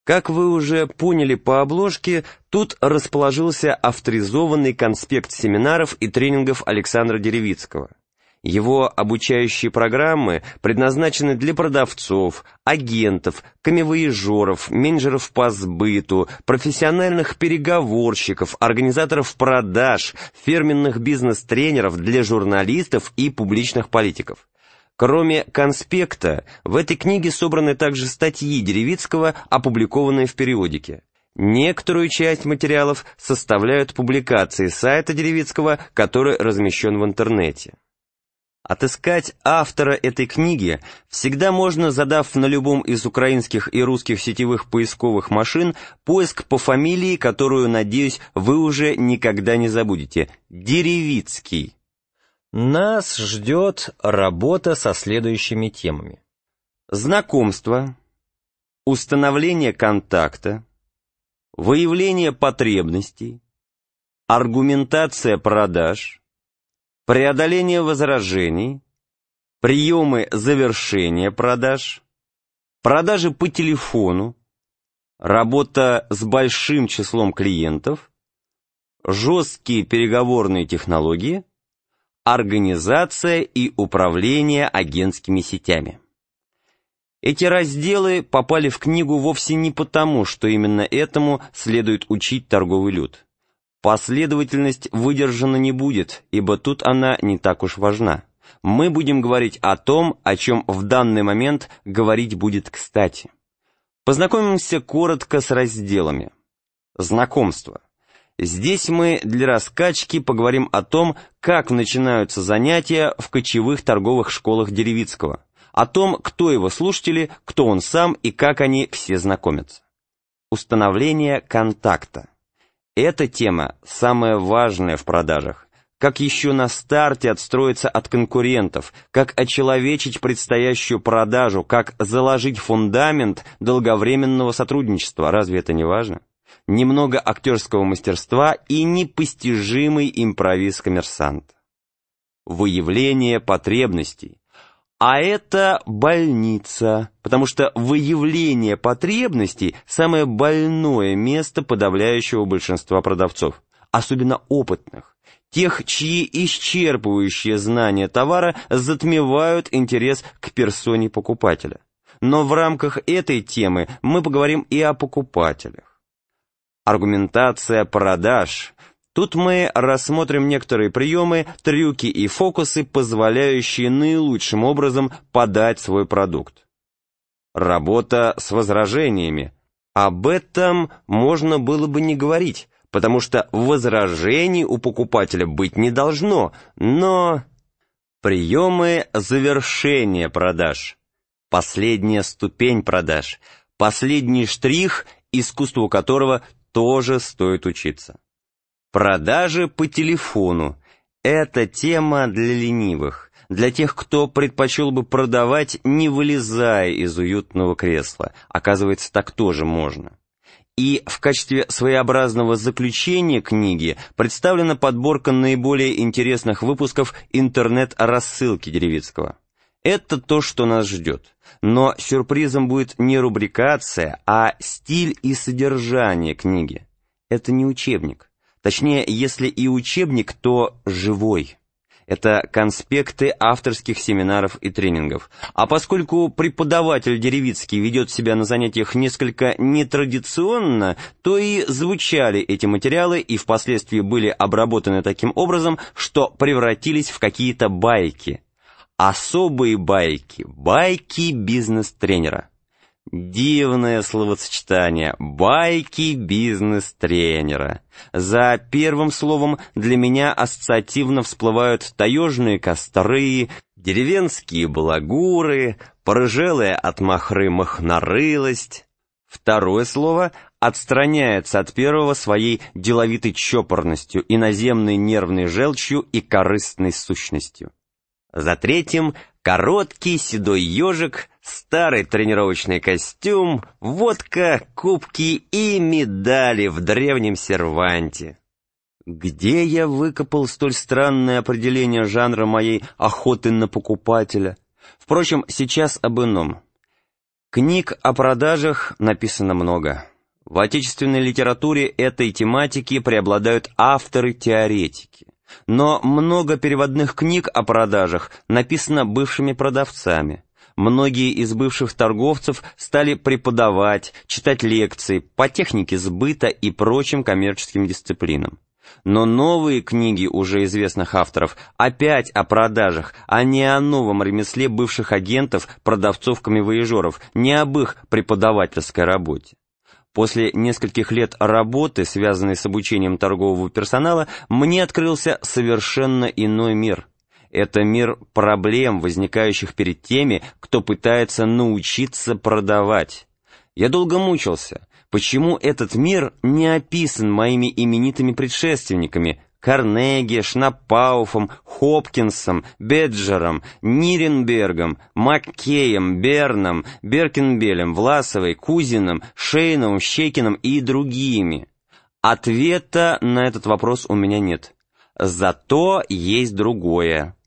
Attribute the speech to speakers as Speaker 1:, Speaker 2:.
Speaker 1: Как вы уже поняли по обложке, тут расположился авторизованный конспект семинаров и тренингов Александра Деревицкого. Его обучающие программы предназначены для продавцов, агентов, камевояжеров, менеджеров по сбыту, профессиональных переговорщиков, организаторов продаж, фирменных бизнес-тренеров, для журналистов и публичных политиков. Кроме конспекта, в этой книге собраны также статьи Деревицкого, опубликованные в периодике. Некоторую часть материалов составляют публикации сайта Деревицкого, который размещен в интернете. Отыскать автора этой книги всегда можно, задав на любом из украинских и русских сетевых поисковых машин поиск по фамилии, которую, надеюсь, вы уже никогда не забудете – Деревицкий. Нас ждет работа со следующими темами: знакомство, установление контакта, выявление потребностей, аргументация продаж, преодоление возражений, приемы завершения продаж, продажи по телефону, работа с большим числом клиентов, жесткие переговорные технологии, организация и управление агентскими сетями. Эти разделы попали в книгу вовсе не потому, что именно этому следует учить торговый люд. Последовательность выдержана не будет, ибо тут она не так уж важна. Мы будем говорить о том, о чем в данный момент говорить будет кстати. Познакомимся коротко с разделами. Знакомство. Здесь мы для раскачки поговорим о том, как начинаются занятия в кочевых торговых школах Деревицкого, о том, кто его слушатели, кто он сам и как они все знакомятся. Установление контакта. Эта тема самая важная в продажах. Как еще на старте отстроиться от конкурентов, как очеловечить предстоящую продажу, как заложить фундамент долговременного сотрудничества. Разве это не важно? Немного актерского мастерства и непостижимый импровиз-коммерсант. Выявление потребностей. А это больница, потому что выявление потребностей – самое больное место подавляющего большинства продавцов, особенно опытных, тех, чьи исчерпывающие знания товара затмевают интерес к персоне покупателя. Но в рамках этой темы мы поговорим и о покупателях. Аргументация продаж. Тут мы рассмотрим некоторые приемы, трюки и фокусы, позволяющие наилучшим образом подать свой продукт. Работа с возражениями. Об этом можно было бы не говорить, потому что возражений у покупателя быть не должно, но... Приемы завершения продаж. Последняя ступень продаж. Последний штрих, искусству которого тоже стоит учиться. Продажи по телефону. Это тема для ленивых, для тех, кто предпочел бы продавать, не вылезая из уютного кресла. Оказывается, так тоже можно. И в качестве своеобразного заключения книги представлена подборка наиболее интересных выпусков интернет-рассылки Деревицкого. Это то, что нас ждет. Но сюрпризом будет не рубрикация, а стиль и содержание книги. Это не учебник. Точнее, если и учебник, то живой. Это конспекты авторских семинаров и тренингов. А поскольку преподаватель Деревицкий ведет себя на занятиях несколько нетрадиционно, то и звучали эти материалы и впоследствии были обработаны таким образом, что превратились в какие-то байки. Особые байки, байки бизнес-тренера. Дивное словосочетание «байки бизнес-тренера». За первым словом для меня ассоциативно всплывают таежные костры, деревенские балагуры, порыжелая от махры махнорылость. Второе слово отстраняется от первого своей деловитой чопорностью, иноземной нервной желчью и корыстной сущностью. За третьим короткий седой ежик, старый тренировочный костюм, водка, кубки и медали в древнем серванте. Где я выкопал столь странное определение жанра моей охоты на покупателя? Впрочем, сейчас об ином. Книг о продажах написано много. В отечественной литературе этой тематики преобладают авторы-теоретики. Но много переводных книг о продажах написано бывшими продавцами. Многие из бывших торговцев стали преподавать, читать лекции по технике сбыта и прочим коммерческим дисциплинам. Но новые книги уже известных авторов опять о продажах, а не о новом ремесле бывших агентов, продавцов-камевояжеров, не об их преподавательской работе. После нескольких лет работы, связанной с обучением торгового персонала, мне открылся совершенно иной мир. Это мир проблем, возникающих перед теми, кто пытается научиться продавать. Я долго мучился. Почему этот мир не описан моими именитыми предшественниками Карнеги, Шнапауфом, Хопкинсом, Беджером, Ниренбергом, Маккеем, Берном, Беркенбелем, Власовой, Кузиным, Шейновым, Щекиным и другими? Ответа на этот вопрос у меня нет. Зато есть другое.